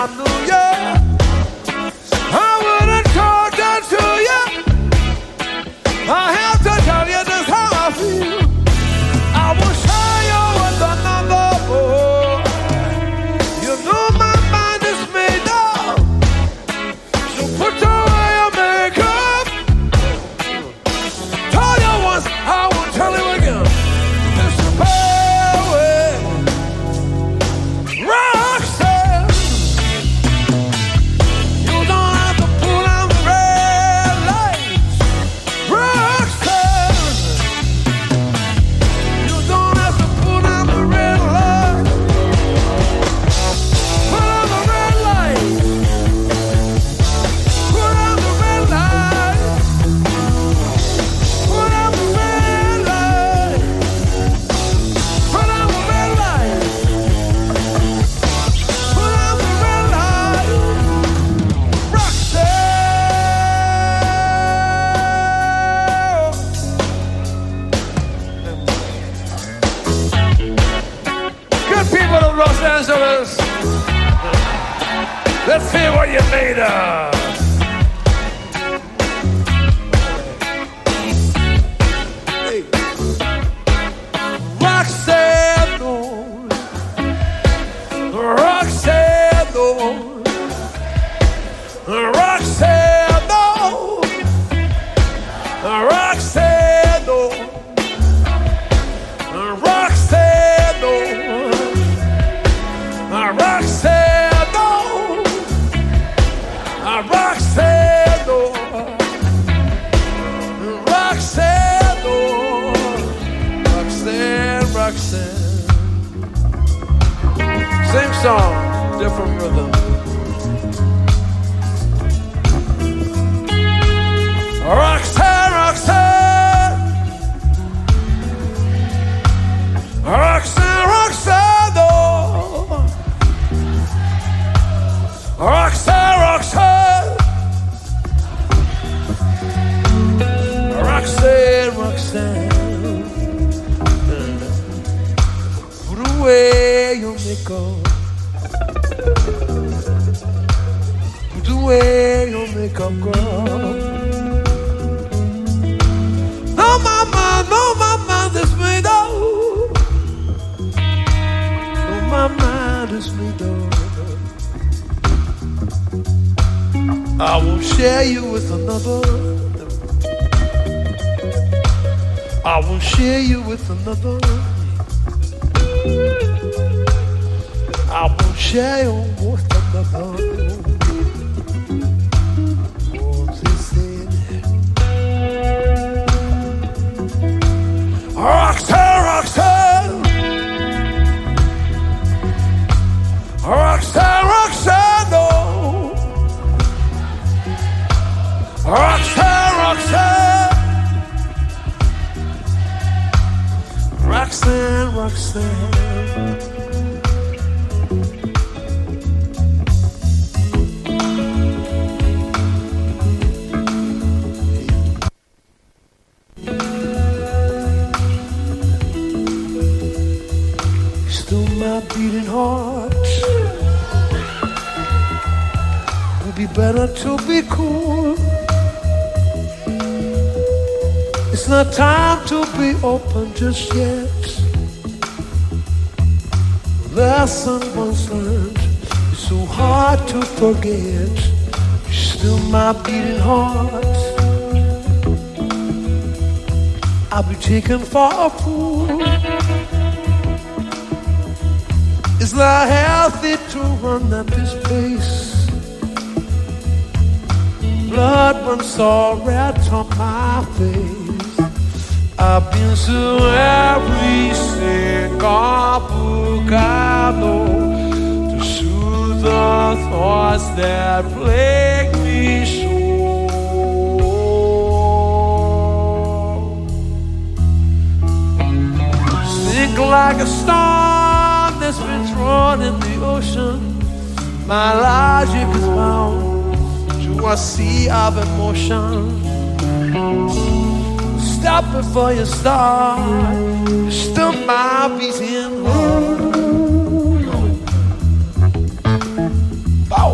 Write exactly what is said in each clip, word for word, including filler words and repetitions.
I knew you, I wouldn't talk that to you. I have to tell you just how I feel. I will share you with another boy. You know my mind is made up, so put away your makeup. Tell you once, I will tell you again. It's a bad way. Roxanne, you don't have to pull down the red lights. Roxanne, you don't have to pull down the red lights. Pull down the red lights. Pull down the red lights. Pull down the red lights. Pull down the red lights. Pull down the red lights. Roxanne. Good people of Los Angeles, let's see what you're made of. Hey. Roxanne, oh. Roxanne, oh. Roxanne, oh. Roxanne, oh. Roxanne, oh. Roxanne, oh. Roxanne, oh. Roxanne, oh. Roxanne, Roxanne. Same song, different rhythm. Roxanne, Roxanne. Roxanne, Roxanne, oh. Roxanne, Roxanne. Roxanne, Roxanne. Put away your makeup. Put away your makeup, girl. No, my mind, no, my mind is made up. No, my mind is made up. I won't share you with another. I won't share you with another. I won't share you with another. Oh, they said, Roxanne, Roxanne. Roxanne, Roxanne, oh. Roxanne, Roxanne. Roxanne, Roxanne. Still my beating heart. Would be better to be cool. It's not time to be open just yet. Lesson once learned, it's so hard to forget. You're still my beating heart. I'll be taken for a fool. It's not healthy to run at this pace. Blood runs so red on my face. I've been so every single bocado to soothe the thoughts that plague me so. Sink like a storm that's been thrown in the ocean. My logic is bound to a sea of emotion. Stop before you start. Still my beating heart.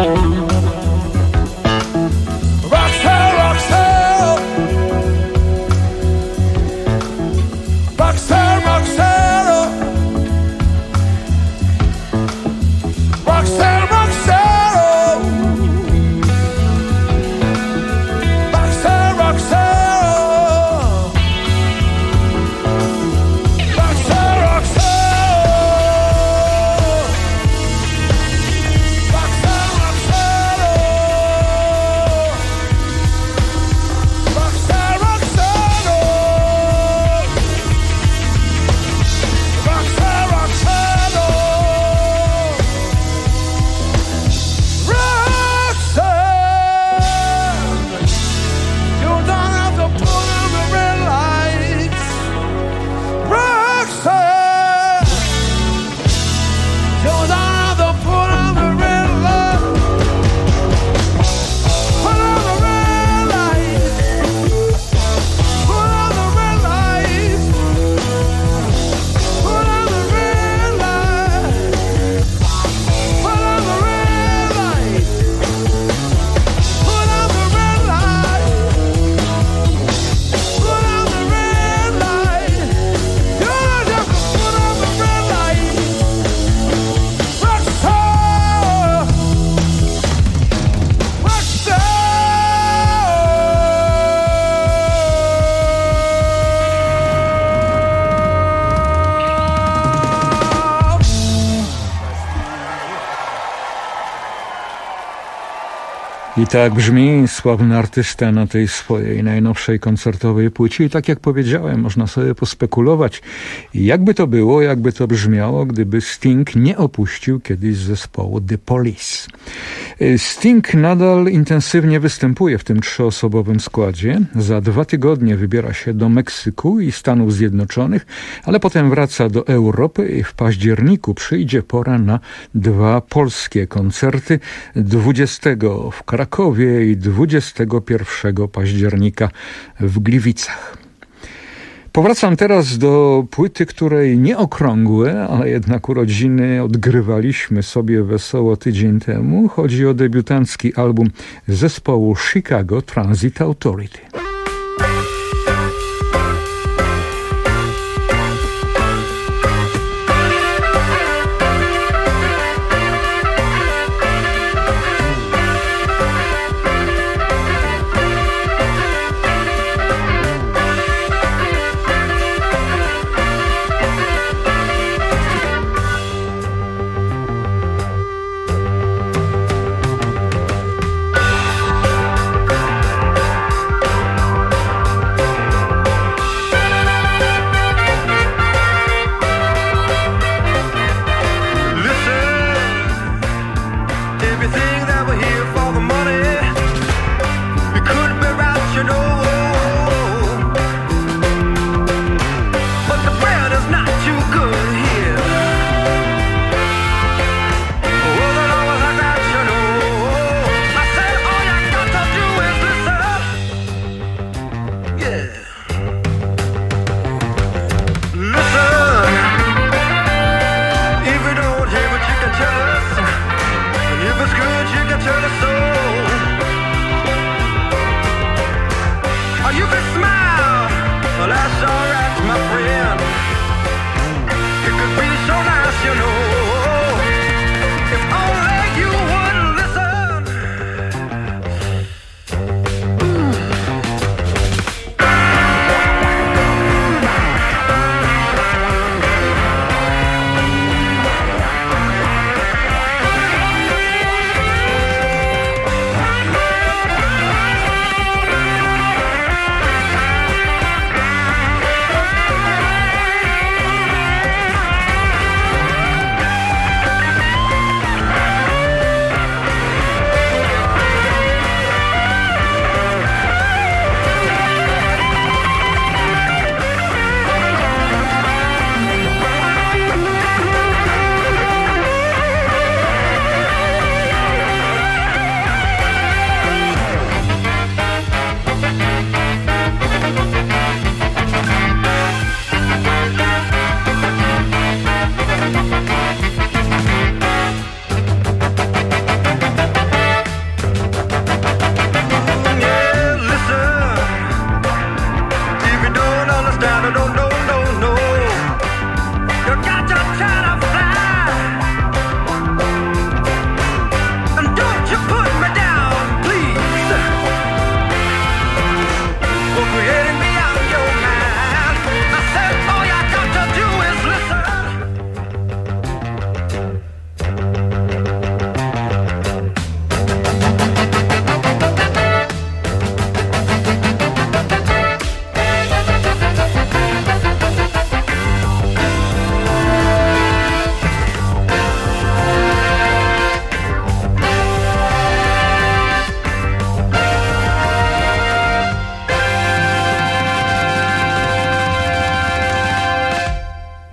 I tak brzmi sławny artysta na tej swojej najnowszej koncertowej płycie. I tak jak powiedziałem, można sobie pospekulować, jakby to było, jakby to brzmiało, gdyby Sting nie opuścił kiedyś zespołu The Police. Sting nadal intensywnie występuje w tym trzyosobowym składzie. Za dwa tygodnie wybiera się do Meksyku i Stanów Zjednoczonych, ale potem wraca do Europy i w październiku przyjdzie pora na dwa polskie koncerty. dwudziestego w Krakowie i dwudziestego pierwszego października w Gliwicach. Powracam teraz do płyty, której nie okrągłe, ale jednak urodziny odgrywaliśmy sobie wesoło tydzień temu. Chodzi o debiutancki album zespołu Chicago Transit Authority.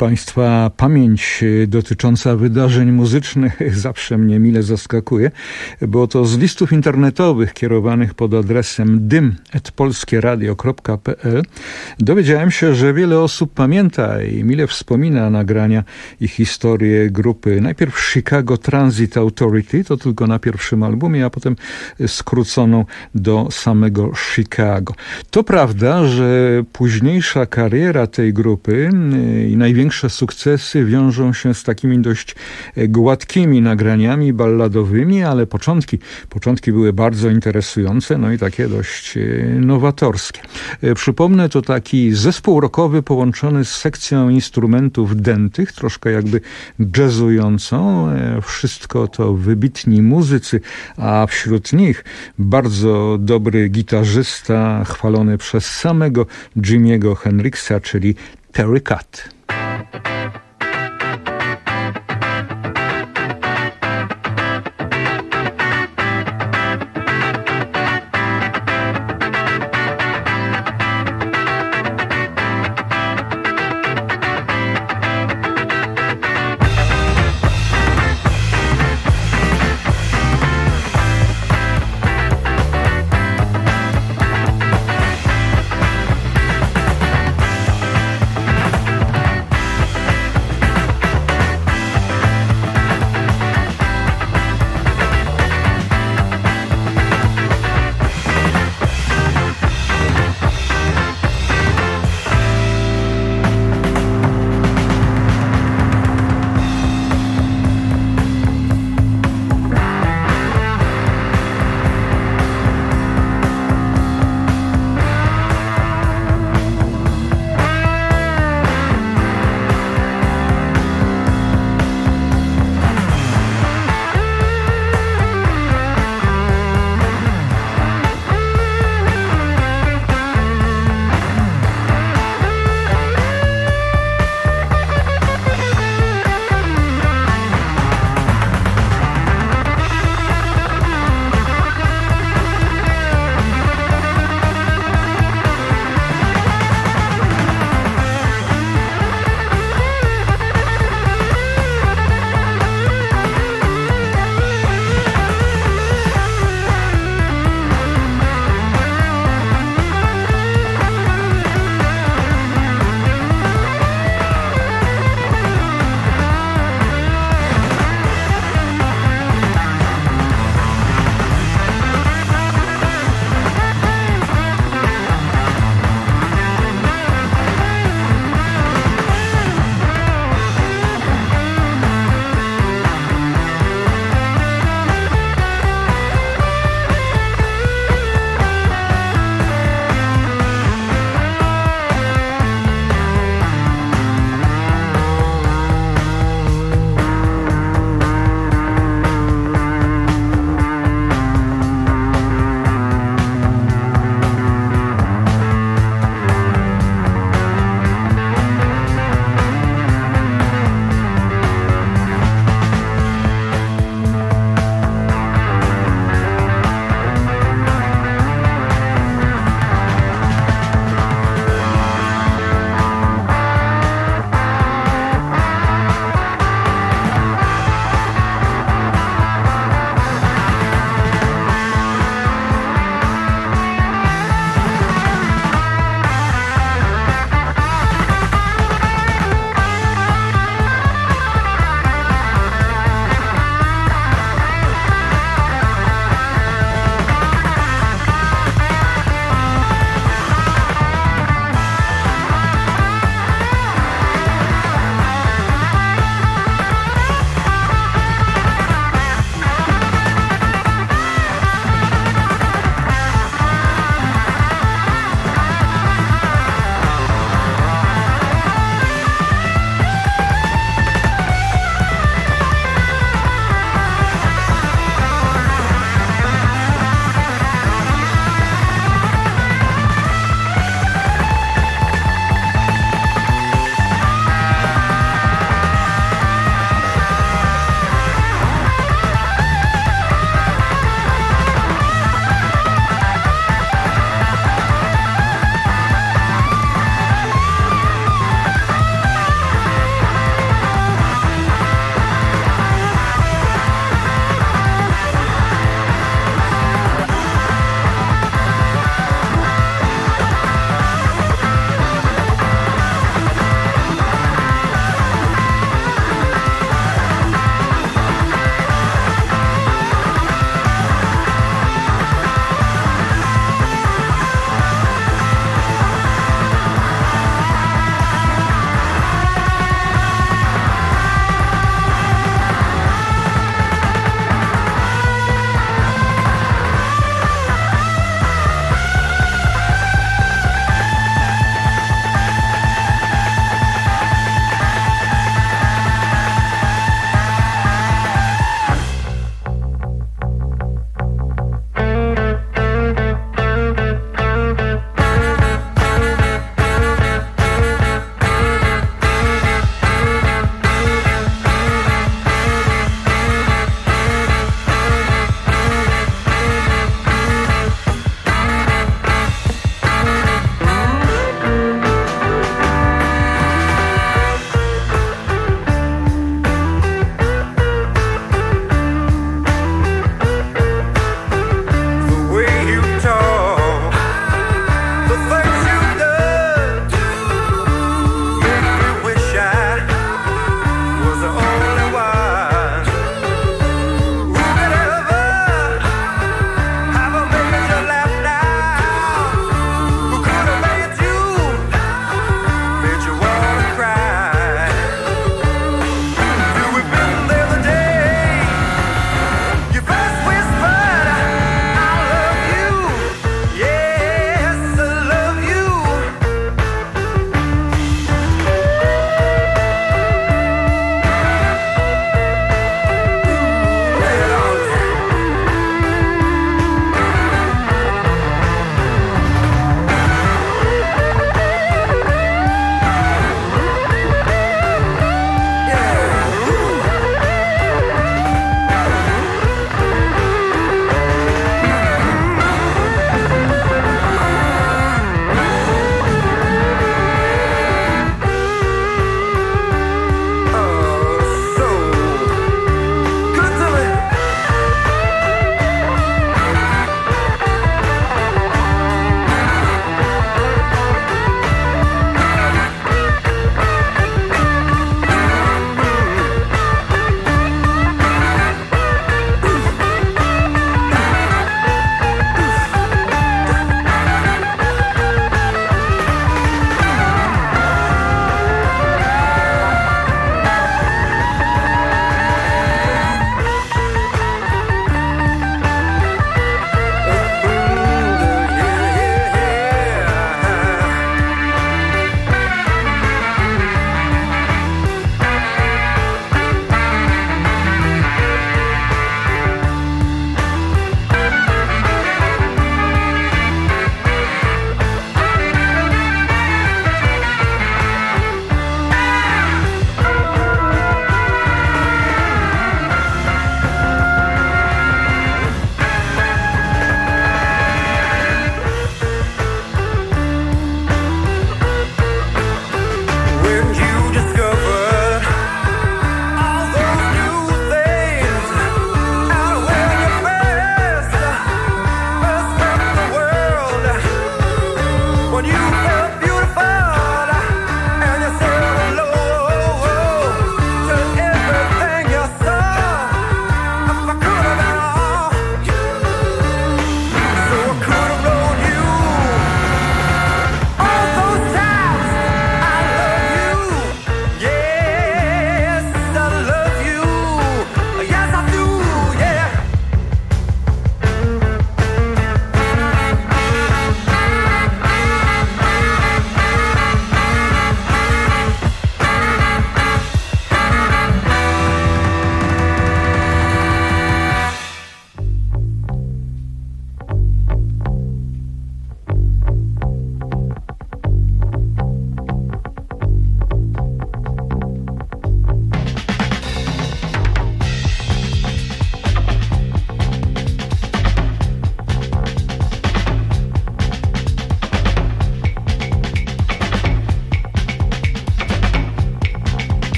Państwa pamięć dotycząca wydarzeń muzycznych zawsze mnie mile zaskakuje, bo to z listów internetowych kierowanych pod adresem dym at polskieradio kropka p l dowiedziałem się, że wiele osób pamięta i mile wspomina nagrania i historię grupy najpierw Chicago Transit Authority, to tylko na pierwszym albumie, a potem skróconą do samego Chicago. To prawda, że późniejsza kariera tej grupy i największe sukcesy wiążą się z takimi dość gładkimi nagraniami balladowymi, ale początki, początki były bardzo interesujące, no i takie dość nowatorskie. Przypomnę, to taki zespół rockowy połączony z sekcją instrumentów dętych, troszkę jakby jazzującą. Wszystko to wybitni muzycy, a wśród nich bardzo dobry gitarzysta, chwalony przez samego Jimiego Hendrixa, czyli Terry Kath.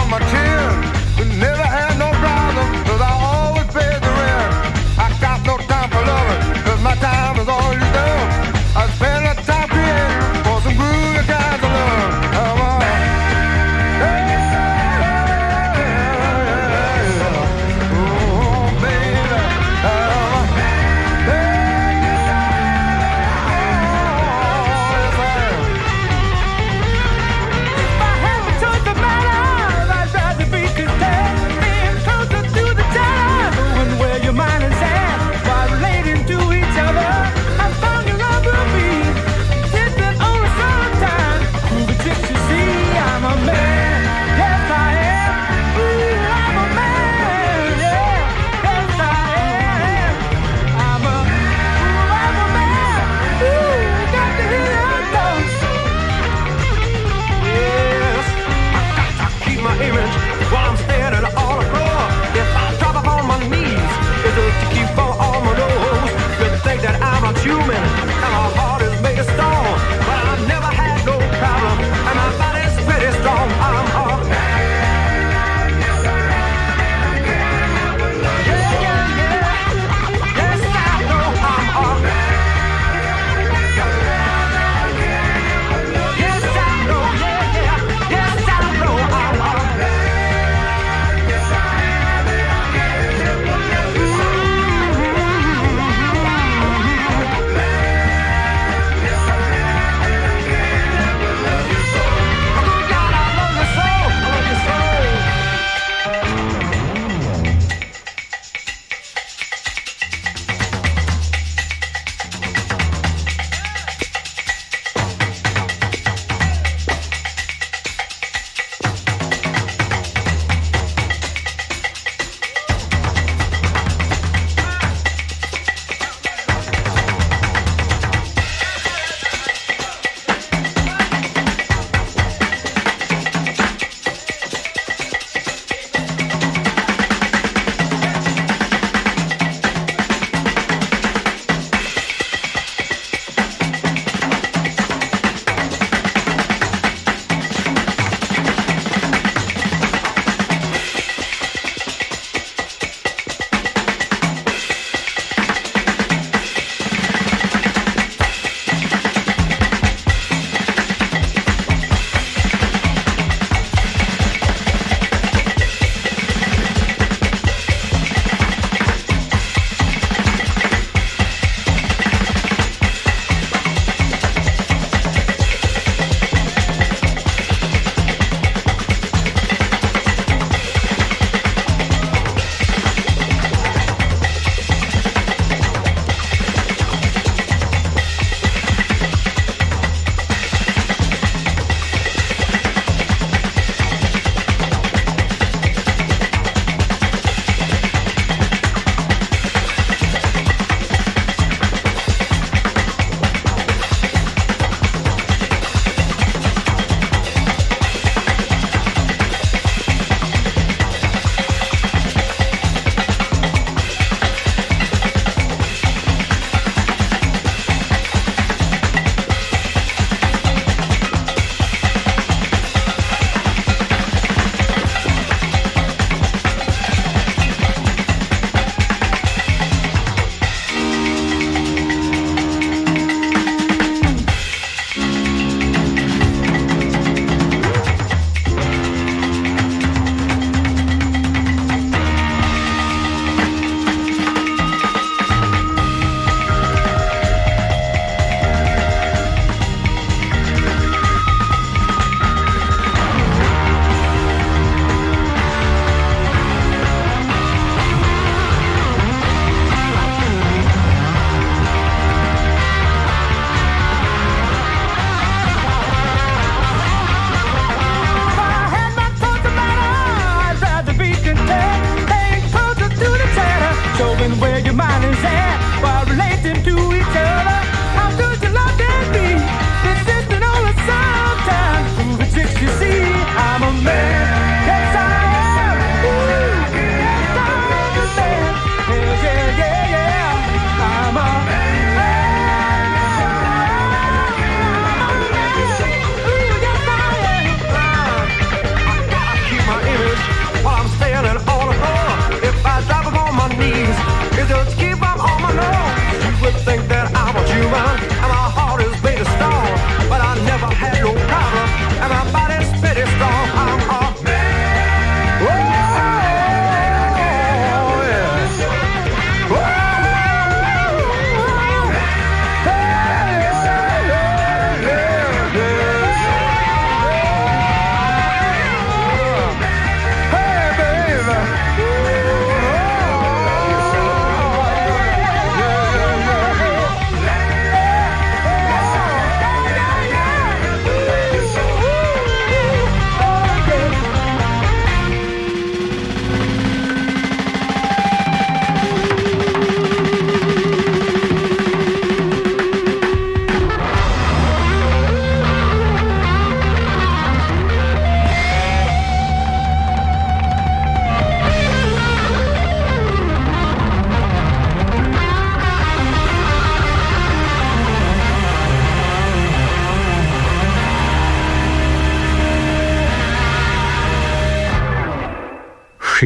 my chin. We never had no problem, cause I always paid the rent. I got no time for loving, cause my time is all you do. I spend the time creating for some groovy guys to learn. Come on. Be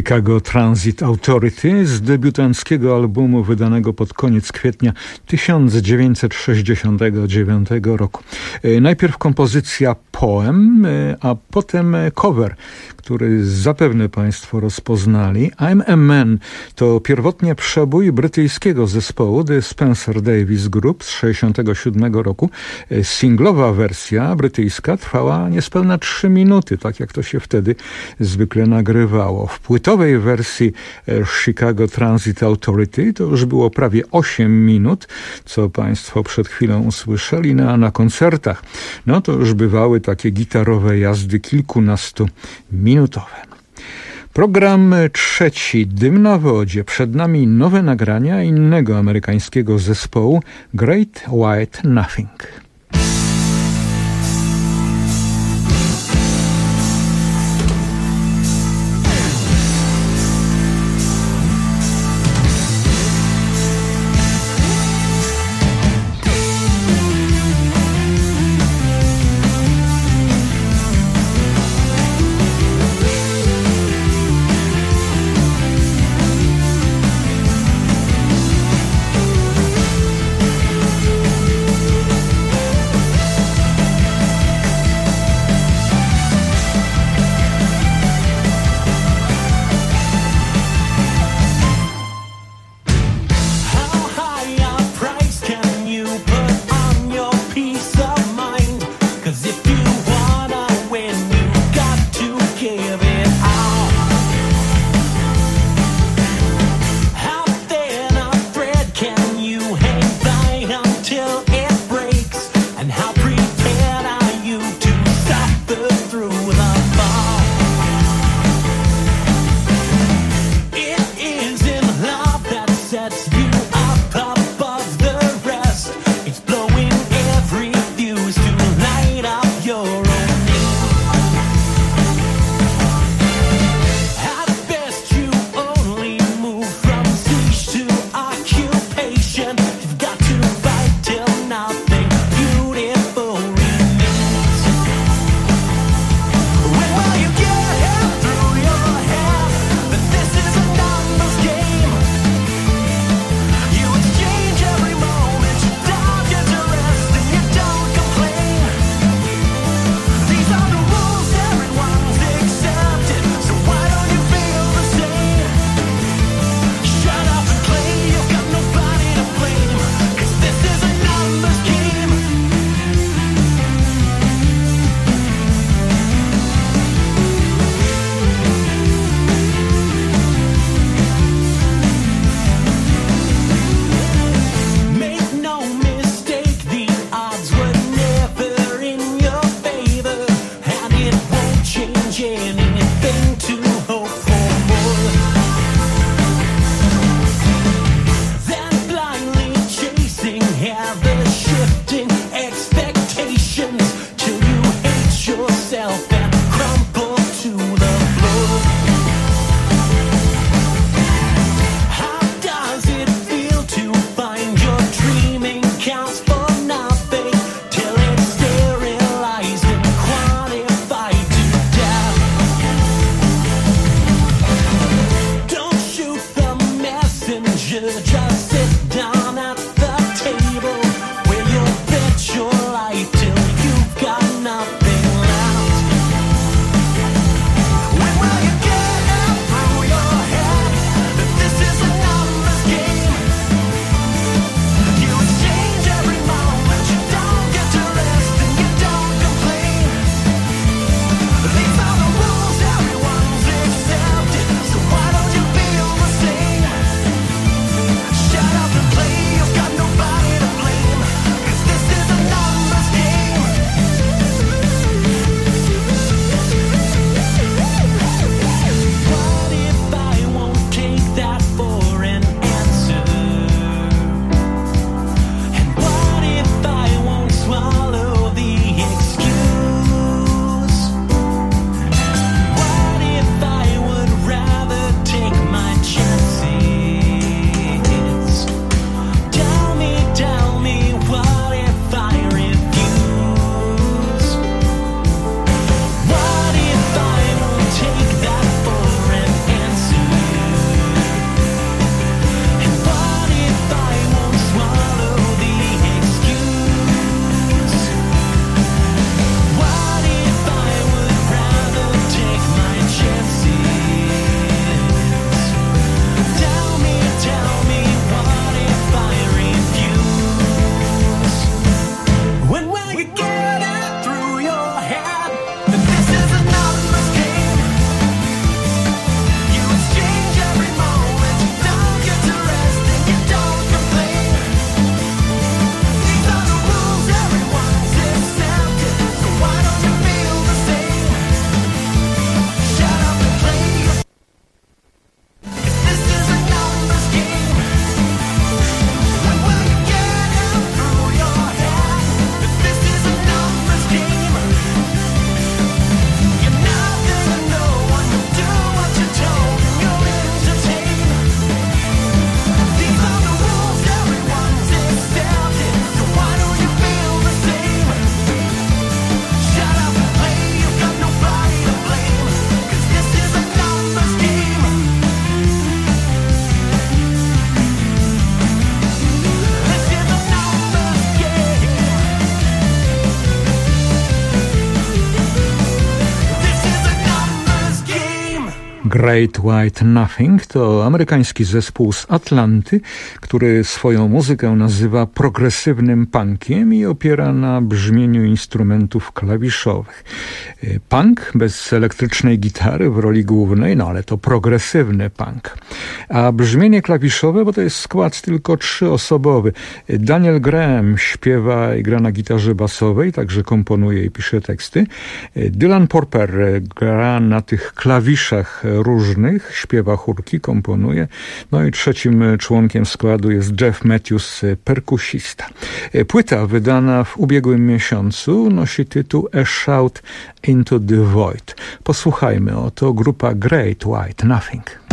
Chicago Transit Authority z debiutanckiego albumu wydanego pod koniec kwietnia tysiąc dziewięćset sześćdziesiątego dziewiątego roku. Najpierw kompozycja Poem, a potem cover, który zapewne Państwo rozpoznali. I'm a Man to pierwotnie przebój brytyjskiego zespołu The Spencer Davis Group z sześćdziesiątego siódmego roku. Singlowa wersja brytyjska trwała niespełna trzy minuty, tak jak to się wtedy zwykle nagrywało. W płytowej wersji Chicago Transit Authority to już było prawie osiem minut, co Państwo przed chwilą usłyszeli, no a na koncertach no to już bywały takie gitarowe jazdy kilkunastu minutowe. Program trzeci, Dym na wodzie. Przed nami nowe nagrania innego amerykańskiego zespołu Great White Nothing. Great White Nothing to amerykański zespół z Atlanty, który swoją muzykę nazywa progresywnym punkiem i opiera na brzmieniu instrumentów klawiszowych. Punk bez elektrycznej gitary w roli głównej, no ale to progresywny punk. A brzmienie klawiszowe, bo to jest skład tylko trzyosobowy. Daniel Graham śpiewa i gra na gitarze basowej, także komponuje i pisze teksty. Dylan Porter gra na tych klawiszach różnych, śpiewa chórki, komponuje. No i trzecim członkiem składu jest Jeff Matthews, perkusista. Płyta wydana w ubiegłym miesiącu nosi tytuł A Shout into the Void. Posłuchajmy, oto grupa Great White Nothing.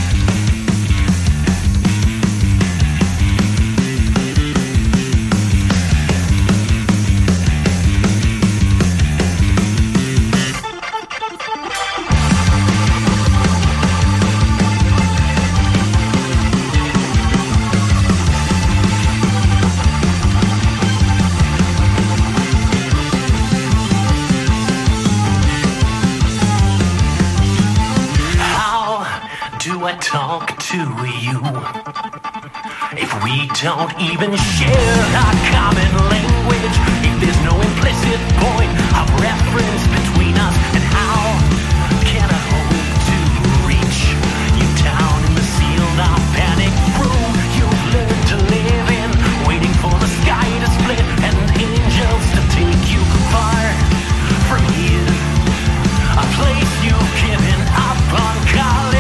Talk to you if we don't even share our common language, if there's no implicit point of reference between us, and how can I hope to reach you down in the sealed off panic room you've learned to live in, waiting for the sky to split and angels to take you far from here, a place you've given up on calling.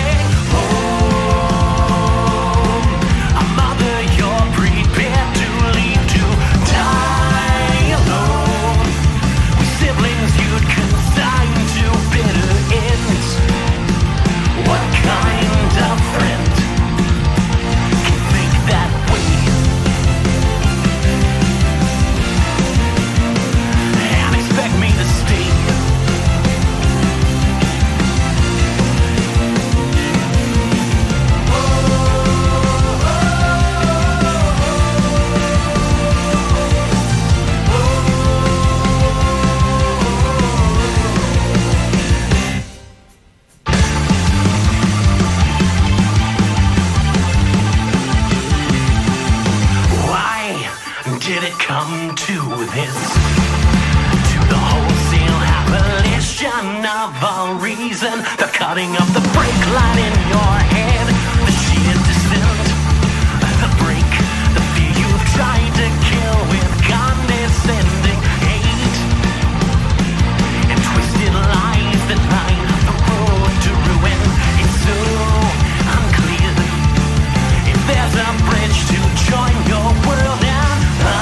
The cutting of the brake line in your head, the sheer descent, the break, the fear you've tried to kill with condescending hate, and twisted lies that line the road to ruin. It's so unclear if there's a bridge to join your world and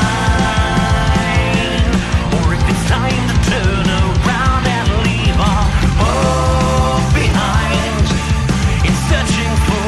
mine, or if it's time to turn around and leave all. Searching for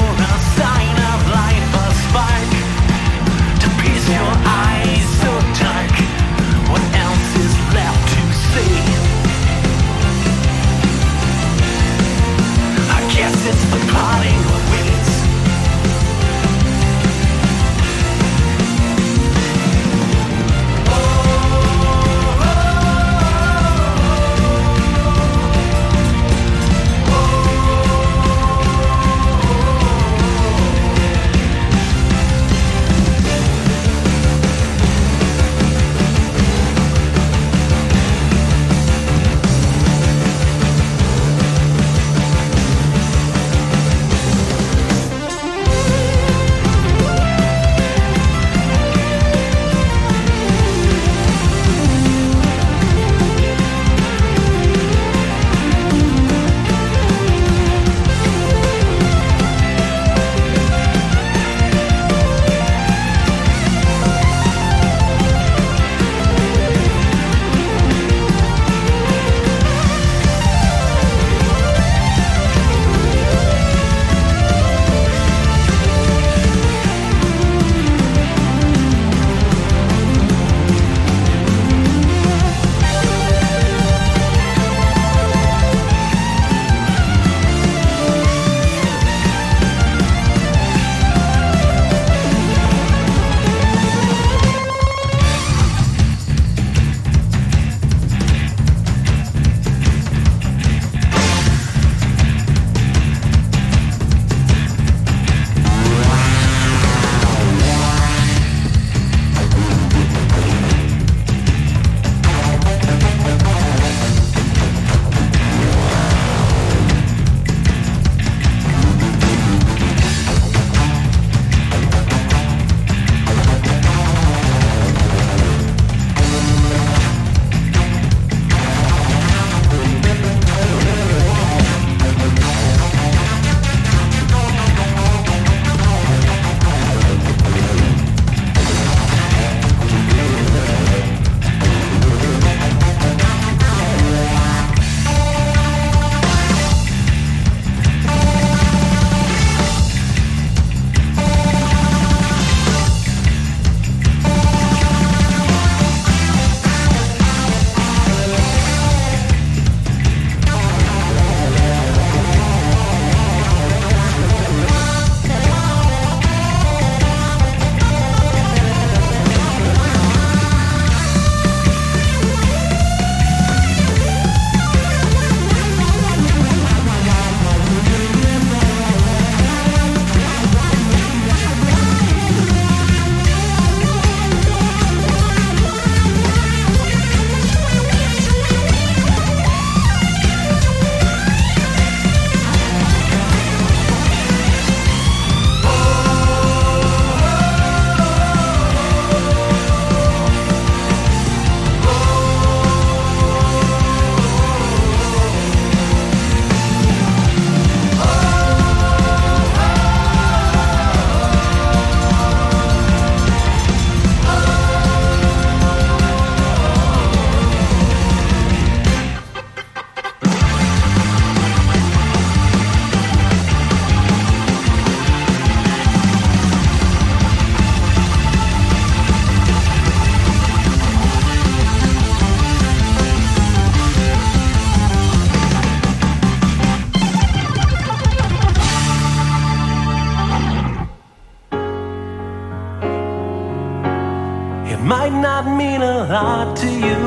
not mean a lot to you.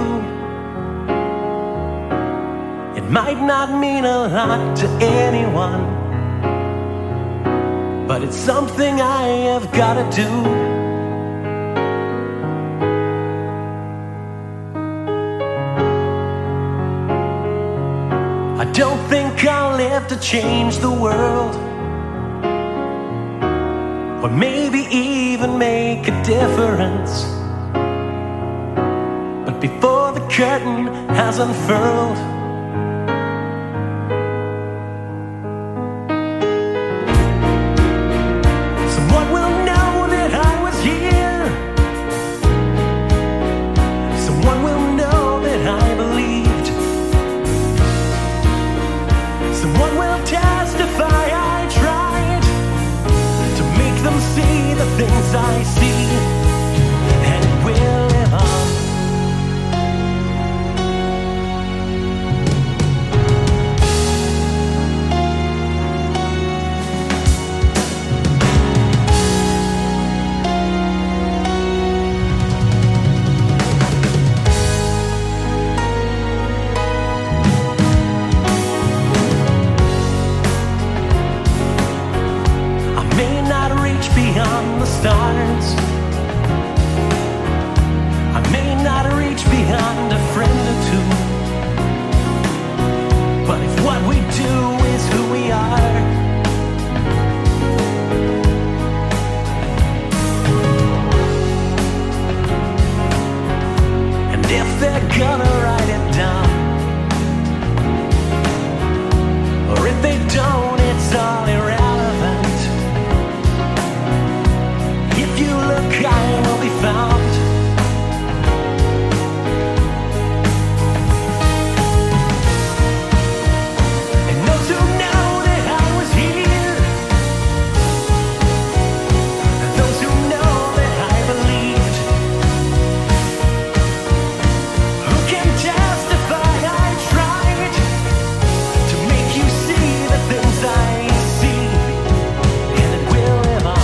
It might not mean a lot to anyone, but it's something I have gotta do. I don't think I'll live to change the world, or maybe even make a difference. But before the curtain has unfurled, someone will know that I was here. Someone will know that I believed. Someone will testify I tried to make them see the things I see, and it will live on. Beyond the stars, I may not reach beyond a friend or two, but if what we do is who we are, and if they're gonna write it down, or if they don't, it's all irrelevant. If you look, I will be found. And those who know that I was here, and those who know that I believed, who can testify I tried to make you see the things I see, and it will live on.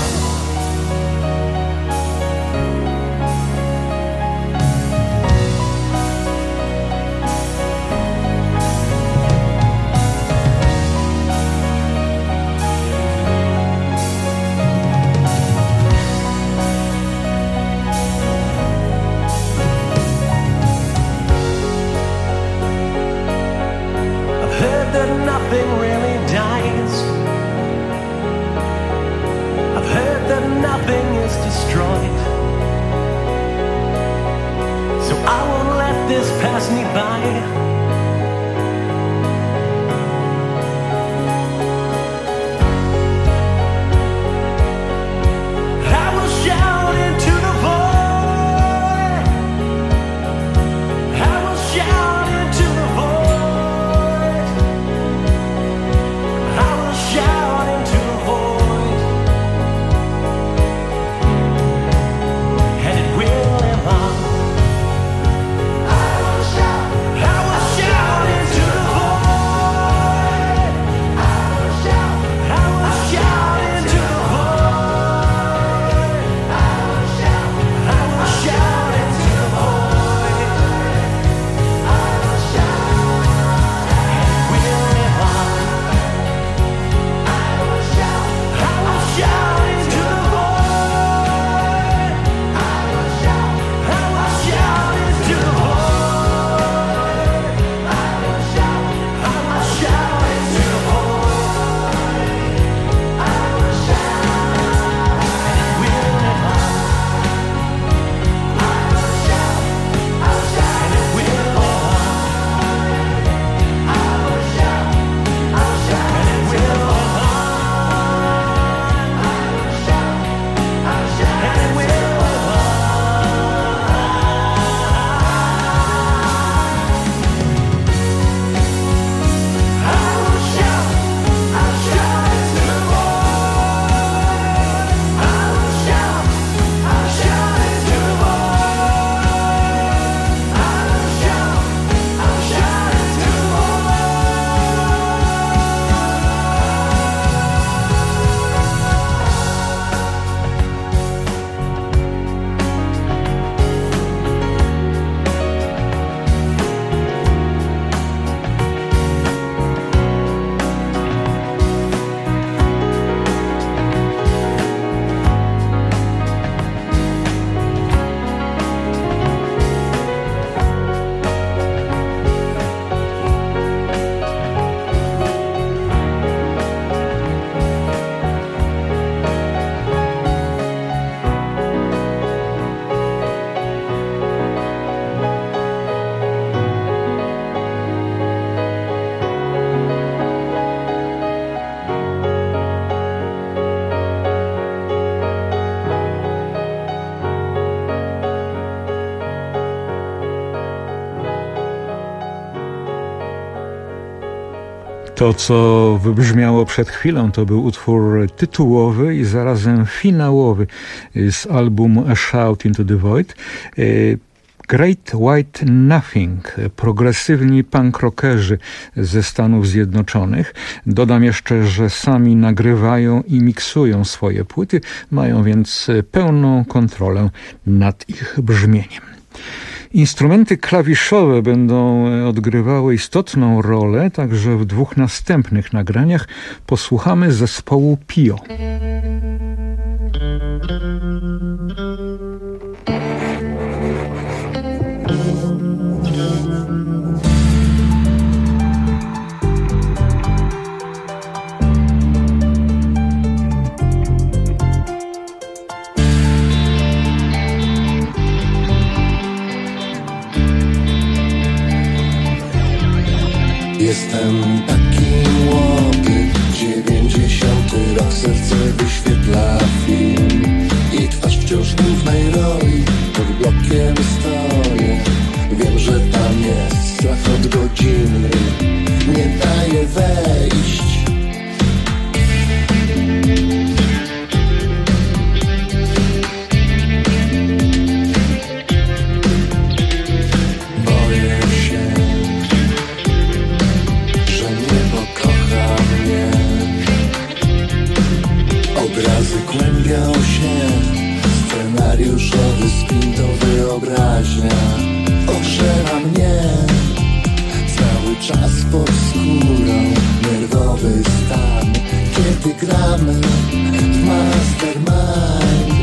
I've heard that nothing really dies. I've heard that nothing is destroyed. So I won't let this pass me by. I will shout into the void. I will shout into the void. I will shout into the void, and it will live on. I will shout. I will To, co wybrzmiało przed chwilą, to był utwór tytułowy i zarazem finałowy z albumu A Shout into the Void. Great White Nothing, progresywni punk rockerzy ze Stanów Zjednoczonych. Dodam jeszcze, że sami nagrywają i miksują swoje płyty, mają więc pełną kontrolę nad ich brzmieniem. Instrumenty klawiszowe będą odgrywały istotną rolę, także w dwóch następnych nagraniach posłuchamy zespołu Pio. Jestem taki młody, dziewięćdziesiąty rok, serce wyświetla film i twarz wciąż głównej roli. Pod blokiem stoję, wiem, że tam jest strach od godziny, nie daje wejść. Kłębią się, scenariuszowy spin to wyobraźnia ogrzewa mnie cały czas pod skórą, nerwowy stan, kiedy gramy w Mastermind.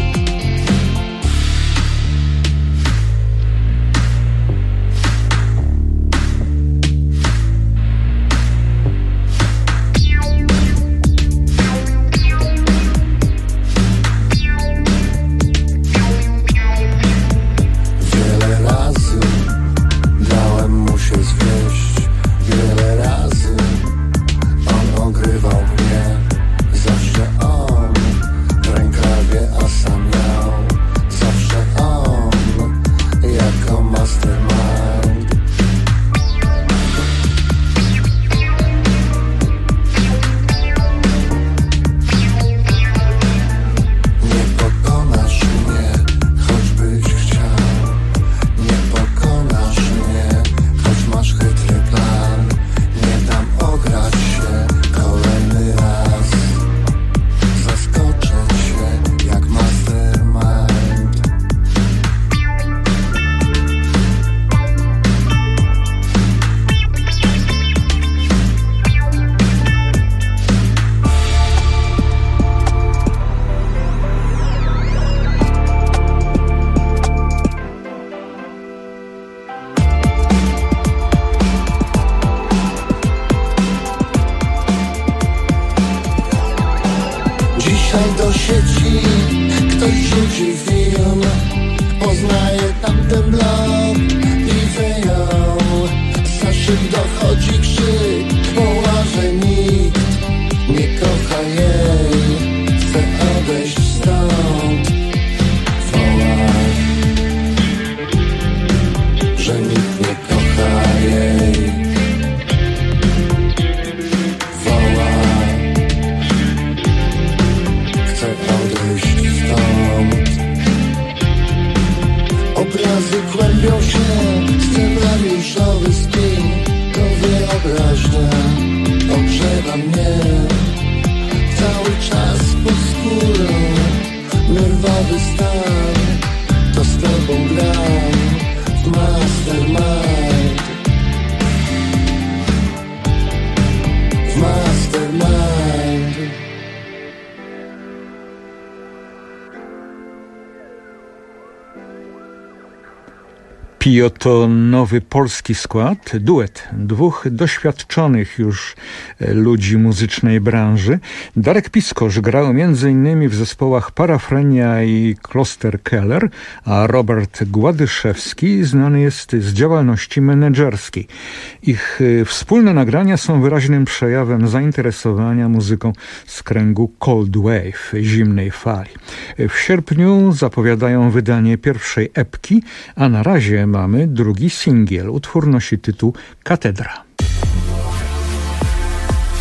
Pio to nowy polski skład, duet dwóch doświadczonych już ludzi muzycznej branży. Darek Piskosz grał między innymi w zespołach Parafrenia i Kloster Keller, a Robert Gładyszewski znany jest z działalności menedżerskiej. Ich wspólne nagrania są wyraźnym przejawem zainteresowania muzyką z kręgu Cold Wave, zimnej fali. W sierpniu zapowiadają wydanie pierwszej epki, a na razie mamy drugi singiel. Utwór nosi tytuł Katedra.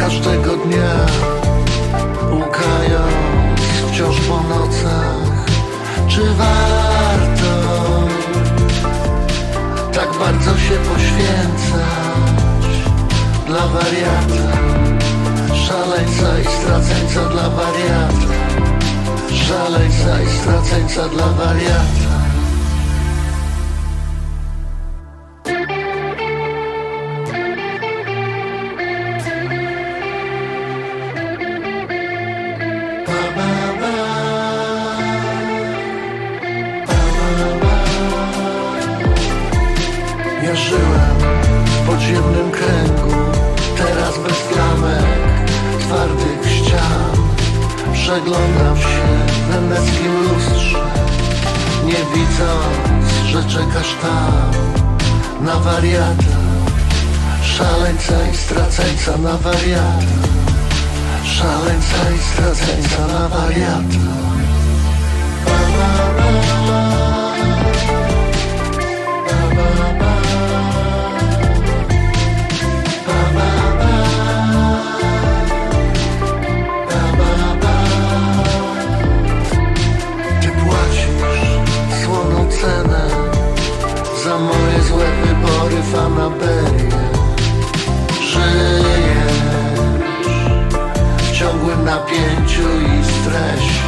każdego dnia, łukając wciąż po nocach. Czy warto tak bardzo się poświęcać dla wariata, szaleńca i straceńca dla wariata, szaleńca i straceńca dla wariata. Ja żyłem w podziemnym kręgu, teraz bez klamek, twardych ścian. Przeglądam się w weneckim lustrze, nie widząc, że czekasz tam na wariata, szaleńca i straceńca na wariata, szaleńca i straceńca na wariata. Ba, ba, ba, ba. Za moje złe wybory, fanaberię. Żyjesz w ciągłym napięciu i stresie.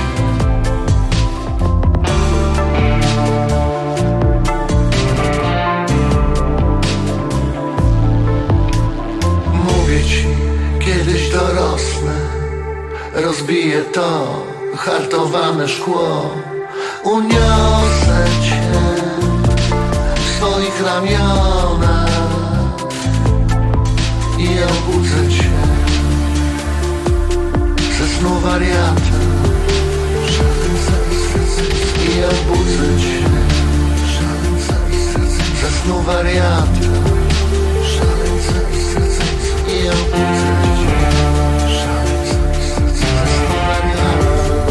Mówię ci, kiedyś dorosnę, rozbiję to hartowane szkło, uniosę cię w swoich ramionach i obudzę cię ze snu wariata, i obudzę cię ze snu wariata, i obudzę cię ze snu wariata.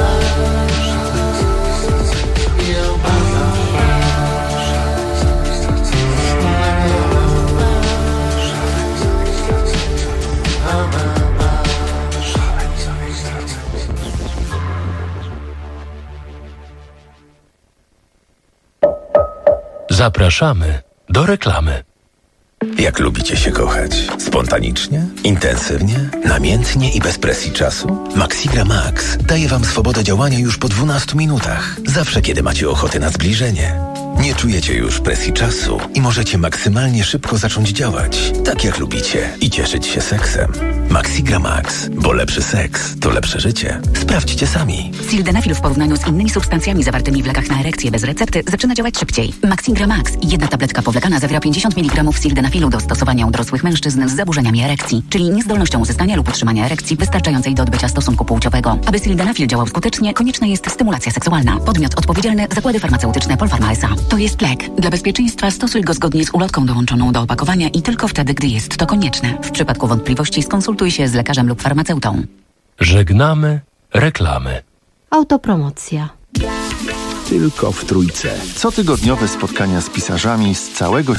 Zapraszamy do reklamy. Jak lubicie się kochać? Spontanicznie? Intensywnie? Namiętnie i bez presji czasu? Maxigra Max daje wam swobodę działania już po dwunastu minutach. Zawsze, kiedy macie ochotę na zbliżenie. Nie czujecie już presji czasu i możecie maksymalnie szybko zacząć działać, tak jak lubicie, i cieszyć się seksem. Maxigra Max, bo lepszy seks to lepsze życie. Sprawdźcie sami. Sildenafil w porównaniu z innymi substancjami zawartymi w lekach na erekcję bez recepty zaczyna działać szybciej. Maxigra Max, jedna tabletka powlekana, zawiera pięćdziesiąt miligramów sildenafilu do stosowania u dorosłych mężczyzn z zaburzeniami erekcji, czyli niezdolnością uzyskania lub utrzymania erekcji wystarczającej do odbycia stosunku płciowego. Aby sildenafil działał skutecznie, konieczna jest stymulacja seksualna. Podmiot odpowiedzialny: Zakłady Farmaceutyczne Polpharma S A. To jest lek. Dla bezpieczeństwa stosuj go zgodnie z ulotką dołączoną do opakowania i tylko wtedy, gdy jest to konieczne. W przypadku wątpliwości skonsultuj się z lekarzem lub farmaceutą. Żegnamy reklamy. Autopromocja. Tylko w Trójce. Cotygodniowe spotkania z pisarzami z całego